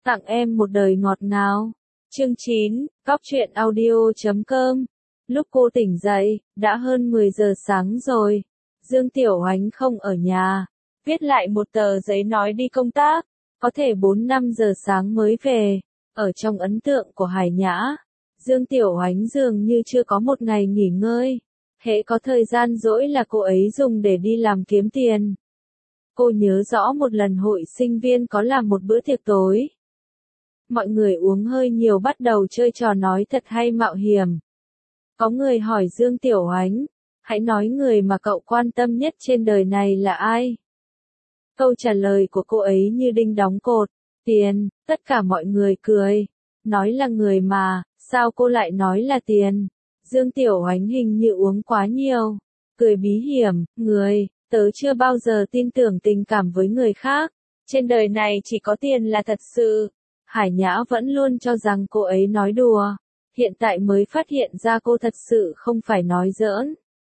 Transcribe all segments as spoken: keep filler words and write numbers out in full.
Tặng em một đời ngọt ngào. Chương chín, Cóc truyện audio chấm com. Lúc cô tỉnh dậy, đã hơn mười giờ sáng rồi. Dương Tiểu Oánh không ở nhà. Viết lại một tờ giấy nói đi công tác. Có thể bốn năm giờ sáng mới về. Ở trong ấn tượng của Hải Nhã, Dương Tiểu Oánh dường như chưa có một ngày nghỉ ngơi. Hễ có thời gian rỗi là cô ấy dùng để đi làm kiếm tiền. Cô nhớ rõ một lần hội sinh viên có làm một bữa tiệc tối. Mọi người uống hơi nhiều bắt đầu chơi trò nói thật hay mạo hiểm. Có người hỏi Dương Tiểu Oánh, hãy nói người mà cậu quan tâm nhất trên đời này là ai? Câu trả lời của cô ấy như đinh đóng cột, tiền, tất cả mọi người cười. Nói là người mà, sao cô lại nói là tiền? Dương Tiểu Oánh hình như uống quá nhiều. Cười bí hiểm, người, tớ chưa bao giờ tin tưởng tình cảm với người khác. Trên đời này chỉ có tiền là thật sự. Hải Nhã vẫn luôn cho rằng cô ấy nói đùa. Hiện tại mới phát hiện ra cô thật sự không phải nói giỡn.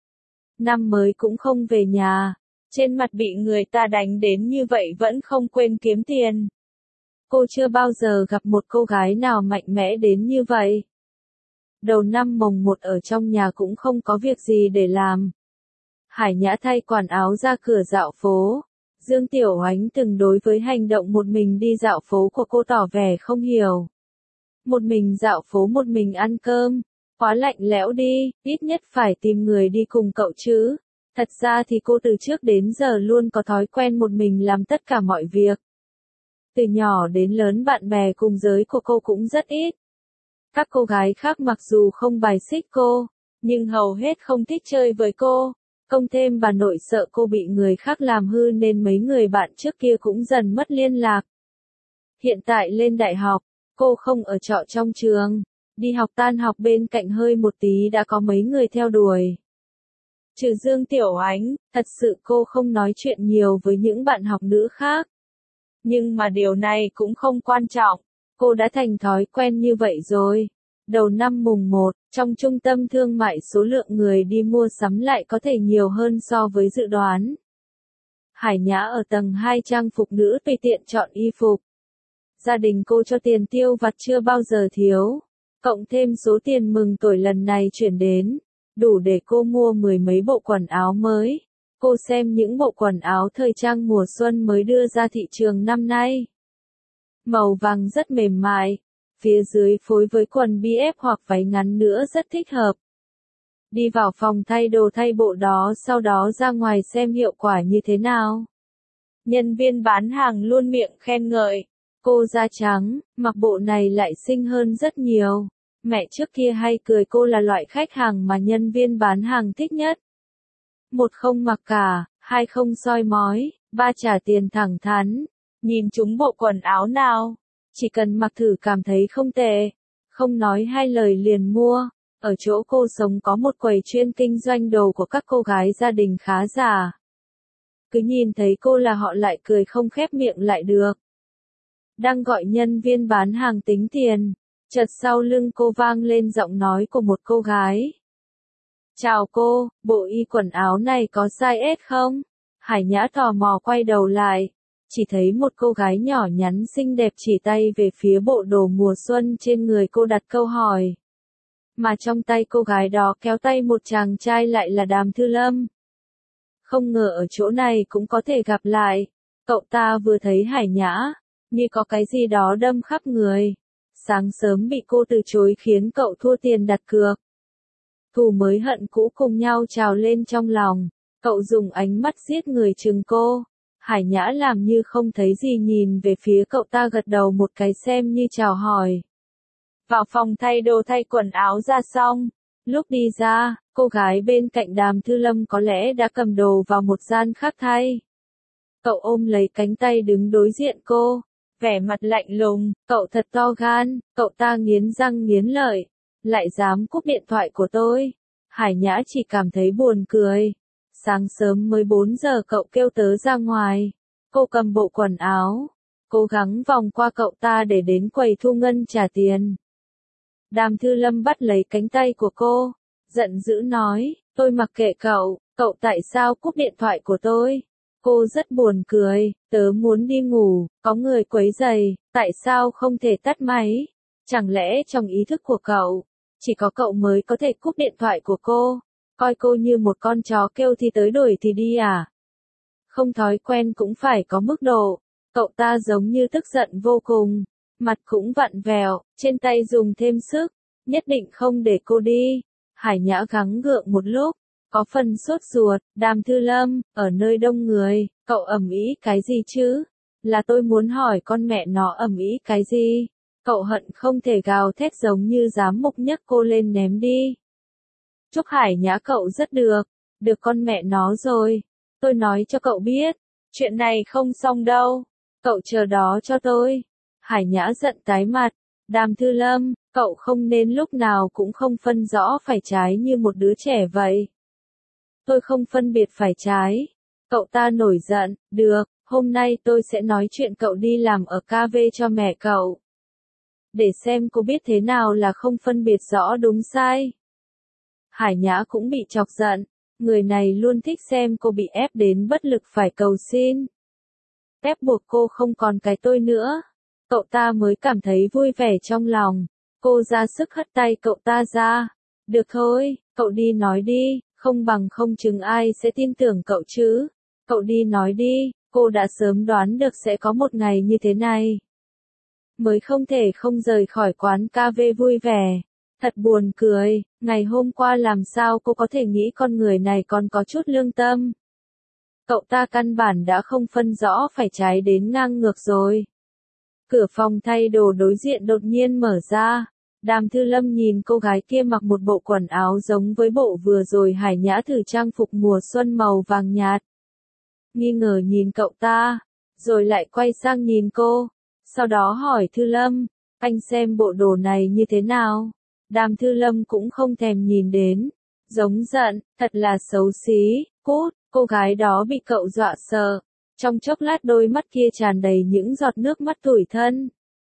Năm mới cũng không về nhà. Trên mặt bị người ta đánh đến như vậy vẫn không quên kiếm tiền. Cô chưa bao giờ gặp một cô gái nào mạnh mẽ đến như vậy. Đầu năm mồng một ở trong nhà cũng không có việc gì để làm. Hải Nhã thay quần áo ra cửa dạo phố. Dương Tiểu Oánh từng đối với hành động một mình đi dạo phố của cô tỏ vẻ không hiểu. Một mình dạo phố một mình ăn cơm, quá lạnh lẽo đi, ít nhất phải tìm người đi cùng cậu chứ. Thật ra thì cô từ trước đến giờ luôn có thói quen một mình làm tất cả mọi việc. Từ nhỏ đến lớn bạn bè cùng giới của cô cũng rất ít. Các cô gái khác mặc dù không bài xích cô, nhưng hầu hết không thích chơi với cô. Cộng thêm bà nội sợ cô bị người khác làm hư nên mấy người bạn trước kia cũng dần mất liên lạc. Hiện tại lên đại học, cô không ở trọ trong trường. Đi học tan học bên cạnh hơi một tí đã có mấy người theo đuổi. Trừ Dương Tiểu Oánh, thật sự cô không nói chuyện nhiều với những bạn học nữ khác. Nhưng mà điều này cũng không quan trọng. Cô đã thành thói quen như vậy rồi. Đầu năm mùng một, trong trung tâm thương mại số lượng người đi mua sắm lại có thể nhiều hơn so với dự đoán. Hải Nhã ở tầng hai trang phục nữ tùy tiện chọn y phục. Gia đình cô cho tiền tiêu vặt chưa bao giờ thiếu. Cộng thêm số tiền mừng tuổi lần này chuyển đến, đủ để cô mua mười mấy bộ quần áo mới. Cô xem những bộ quần áo thời trang mùa xuân mới đưa ra thị trường năm nay. Màu vàng rất mềm mại. Phía dưới phối với quần bi ép hoặc váy ngắn nữa rất thích hợp. Đi vào phòng thay đồ thay bộ đó sau đó ra ngoài xem hiệu quả như thế nào. Nhân viên bán hàng luôn miệng khen ngợi. Cô da trắng, mặc bộ này lại xinh hơn rất nhiều. Mẹ trước kia hay cười cô là loại khách hàng mà nhân viên bán hàng thích nhất. Một không mặc cả, hai không soi mói, ba trả tiền thẳng thắn. Nhìn chúng bộ quần áo nào? Chỉ cần mặc thử cảm thấy không tệ, không nói hai lời liền mua. Ở chỗ cô sống có một quầy chuyên kinh doanh đồ của các cô gái gia đình khá giả. Cứ nhìn thấy cô là họ lại cười không khép miệng lại được. Đang gọi nhân viên bán hàng tính tiền, chợt sau lưng cô vang lên giọng nói của một cô gái. Chào cô, bộ y quần áo này có size S không? Hải Nhã tò mò quay đầu lại. Chỉ thấy một cô gái nhỏ nhắn xinh đẹp chỉ tay về phía bộ đồ mùa xuân trên người cô đặt câu hỏi. Mà trong tay cô gái đó kéo tay một chàng trai lại là Đàm Thư Lâm. Không ngờ ở chỗ này cũng có thể gặp lại. Cậu ta vừa thấy Hải Nhã, như có cái gì đó đâm khắp người. Sáng sớm bị cô từ chối khiến cậu thua tiền đặt cược. Thù mới hận cũ cùng nhau trào lên trong lòng. Cậu dùng ánh mắt giết người chừng cô. Hải Nhã làm như không thấy gì nhìn về phía cậu ta gật đầu một cái xem như chào hỏi. Vào phòng thay đồ thay quần áo ra xong. Lúc đi ra, cô gái bên cạnh Đàm Thư Lâm có lẽ đã cầm đồ vào một gian khác thay. Cậu ôm lấy cánh tay đứng đối diện cô. Vẻ mặt lạnh lùng, cậu thật to gan, cậu ta nghiến răng nghiến lợi. Lại dám cúp điện thoại của tôi. Hải Nhã chỉ cảm thấy buồn cười. Sáng sớm mới bốn giờ cậu kêu tớ ra ngoài. Cô cầm bộ quần áo. Cố gắng vòng qua cậu ta để đến quầy thu ngân trả tiền. Đàm Thư Lâm bắt lấy cánh tay của cô. Giận dữ nói, tôi mặc kệ cậu, cậu tại sao cúp điện thoại của tôi? Cô rất buồn cười, tớ muốn đi ngủ, có người quấy rầy, tại sao không thể tắt máy? Chẳng lẽ trong ý thức của cậu, chỉ có cậu mới có thể cúp điện thoại của cô, coi cô như một con chó kêu thì tới đuổi thì đi à? Không thói quen cũng phải có mức độ. Cậu ta giống như tức giận vô cùng, mặt cũng vặn vẹo, trên tay dùng thêm sức, nhất định không để cô đi. Hải Nhã gắng gượng một lúc, có phần sốt ruột, Đàm Thư Lâm, ở nơi đông người, cậu ầm ĩ cái gì chứ? Là tôi muốn hỏi con mẹ nó ầm ĩ cái gì? Cậu hận không thể gào thét giống như giám mục nhấc cô lên ném đi. Chúc Hải Nhã cậu rất được, được con mẹ nó rồi. Tôi nói cho cậu biết, chuyện này không xong đâu. Cậu chờ đó cho tôi. Hải Nhã giận tái mặt. Đàm Thư Lâm, cậu không nên lúc nào cũng không phân rõ phải trái như một đứa trẻ vậy. Tôi không phân biệt phải trái. Cậu ta nổi giận, được, hôm nay tôi sẽ nói chuyện cậu đi làm ở ca vê cho mẹ cậu. Để xem cô biết thế nào là không phân biệt rõ đúng sai. Hải Nhã cũng bị chọc giận, người này luôn thích xem cô bị ép đến bất lực phải cầu xin. Ép buộc cô không còn cái tôi nữa. Cậu ta mới cảm thấy vui vẻ trong lòng. Cô ra sức hất tay cậu ta ra. Được thôi, cậu đi nói đi, không bằng không chừng ai sẽ tin tưởng cậu chứ. Cậu đi nói đi, cô đã sớm đoán được sẽ có một ngày như thế này. Mới không thể không rời khỏi quán cà phê vui vẻ. Thật buồn cười, ngày hôm qua làm sao cô có thể nghĩ con người này còn có chút lương tâm. Cậu ta căn bản đã không phân rõ phải trái đến ngang ngược rồi. Cửa phòng thay đồ đối diện đột nhiên mở ra. Đàm Thư Lâm nhìn cô gái kia mặc một bộ quần áo giống với bộ vừa rồi Hải Nhã thử trang phục mùa xuân màu vàng nhạt. Nghi ngờ nhìn cậu ta, rồi lại quay sang nhìn cô. Sau đó hỏi Thư Lâm, anh xem bộ đồ này như thế nào? Đàm Thư Lâm cũng không thèm nhìn đến. Giống giận, thật là xấu xí, cút, cô gái đó bị cậu dọa sợ. Trong chốc lát đôi mắt kia tràn đầy những giọt nước mắt tủi thân.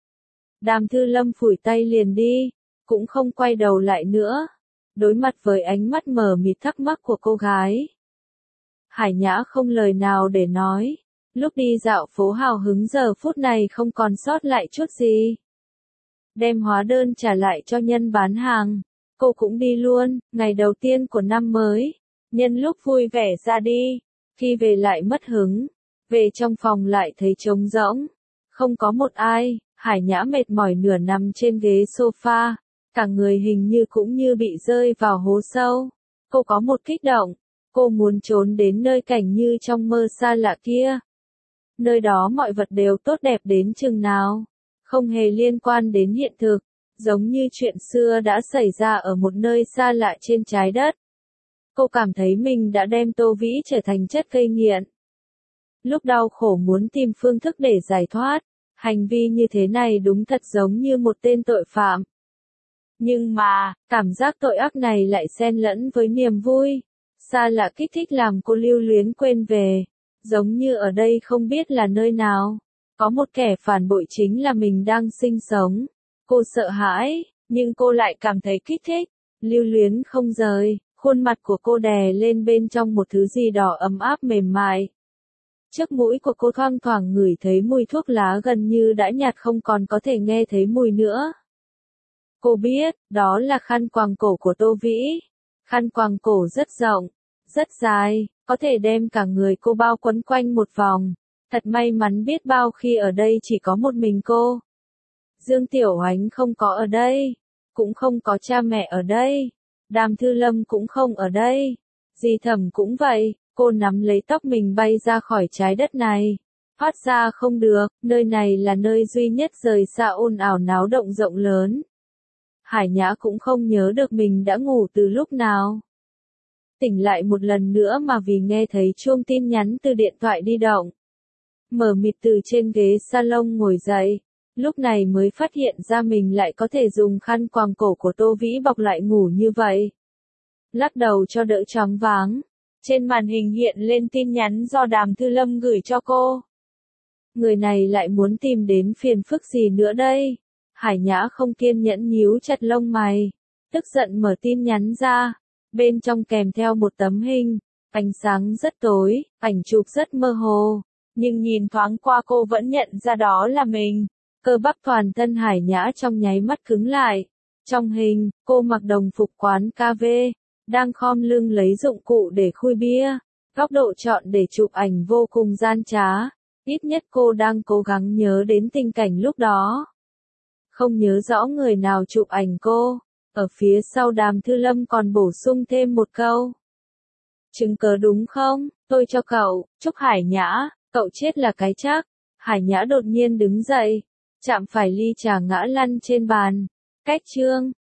Đàm Thư Lâm phủi tay liền đi, cũng không quay đầu lại nữa. Đối mặt với ánh mắt mờ mịt thắc mắc của cô gái. Hải Nhã không lời nào để nói. Lúc đi dạo phố hào hứng giờ phút này không còn sót lại chút gì. Đem hóa đơn trả lại cho nhân bán hàng. Cô cũng đi luôn, ngày đầu tiên của năm mới. Nhân lúc vui vẻ ra đi. Khi về lại mất hứng. Về trong phòng lại thấy trống rỗng. Không có một ai. Hải Nhã mệt mỏi nửa nằm trên ghế sofa. Cả người hình như cũng như bị rơi vào hố sâu. Cô có một kích động. Cô muốn trốn đến nơi cảnh như trong mơ xa lạ kia. Nơi đó mọi vật đều tốt đẹp đến chừng nào. Không hề liên quan đến hiện thực. Giống như chuyện xưa đã xảy ra ở một nơi xa lạ trên trái đất. Cô cảm thấy mình đã đem Tô Vĩ trở thành chất gây nghiện. Lúc đau khổ muốn tìm phương thức để giải thoát. Hành vi như thế này đúng thật giống như một tên tội phạm. Nhưng mà, cảm giác tội ác này lại xen lẫn với niềm vui. Xa lạ kích thích làm cô lưu luyến quên về. Giống như ở đây không biết là nơi nào. Có một kẻ phản bội chính là mình đang sinh sống. Cô sợ hãi, nhưng cô lại cảm thấy kích thích. Lưu luyến không rời, khuôn mặt của cô đè lên bên trong một thứ gì đó ấm áp mềm mại. Trước mũi của cô thoang thoảng ngửi thấy mùi thuốc lá gần như đã nhạt không còn có thể nghe thấy mùi nữa. Cô biết, đó là khăn quàng cổ của Tô Vĩ. Khăn quàng cổ rất rộng, rất dài, có thể đem cả người cô bao quấn quanh một vòng. Thật may mắn biết bao khi ở đây chỉ có một mình cô. Dương Tiểu Oánh không có ở đây, cũng không có cha mẹ ở đây. Đàm Thư Lâm cũng không ở đây. Dì Thẩm cũng vậy, cô nắm lấy tóc mình bay ra khỏi trái đất này. Phát ra không được, nơi này là nơi duy nhất rời xa ồn ào náo động rộng lớn. Hải Nhã cũng không nhớ được mình đã ngủ từ lúc nào. Tỉnh lại một lần nữa mà vì nghe thấy chuông tin nhắn từ điện thoại di động. Mở mịt từ trên ghế salon ngồi dậy. Lúc này mới phát hiện ra mình lại có thể dùng khăn quàng cổ của Tô Vĩ bọc lại ngủ như vậy. Lắc đầu cho đỡ choáng váng. Trên màn hình hiện lên tin nhắn do Đàm Thư Lâm gửi cho cô. Người này lại muốn tìm đến phiền phức gì nữa đây? Hải Nhã không kiên nhẫn nhíu chặt lông mày. Tức giận mở tin nhắn ra. Bên trong kèm theo một tấm hình. Ánh sáng rất tối, ảnh chụp rất mơ hồ, nhưng nhìn thoáng qua cô vẫn nhận ra đó là mình. Cơ bắp toàn thân Hải Nhã trong nháy mắt cứng lại. Trong hình, cô mặc đồng phục quán cà phê, đang khom lưng lấy dụng cụ để khui bia. Góc độ chọn để chụp ảnh vô cùng gian trá. Ít nhất cô đang cố gắng nhớ đến tình cảnh lúc đó. Không nhớ rõ người nào chụp ảnh cô. Ở phía sau Đàm Thư Lâm còn bổ sung thêm một câu. Chứng cớ đúng không? Tôi cho cậu. Chúc Hải Nhã, cậu chết là cái chắc. Hải Nhã đột nhiên đứng dậy, chạm phải ly trà ngã lăn trên bàn. Cách chương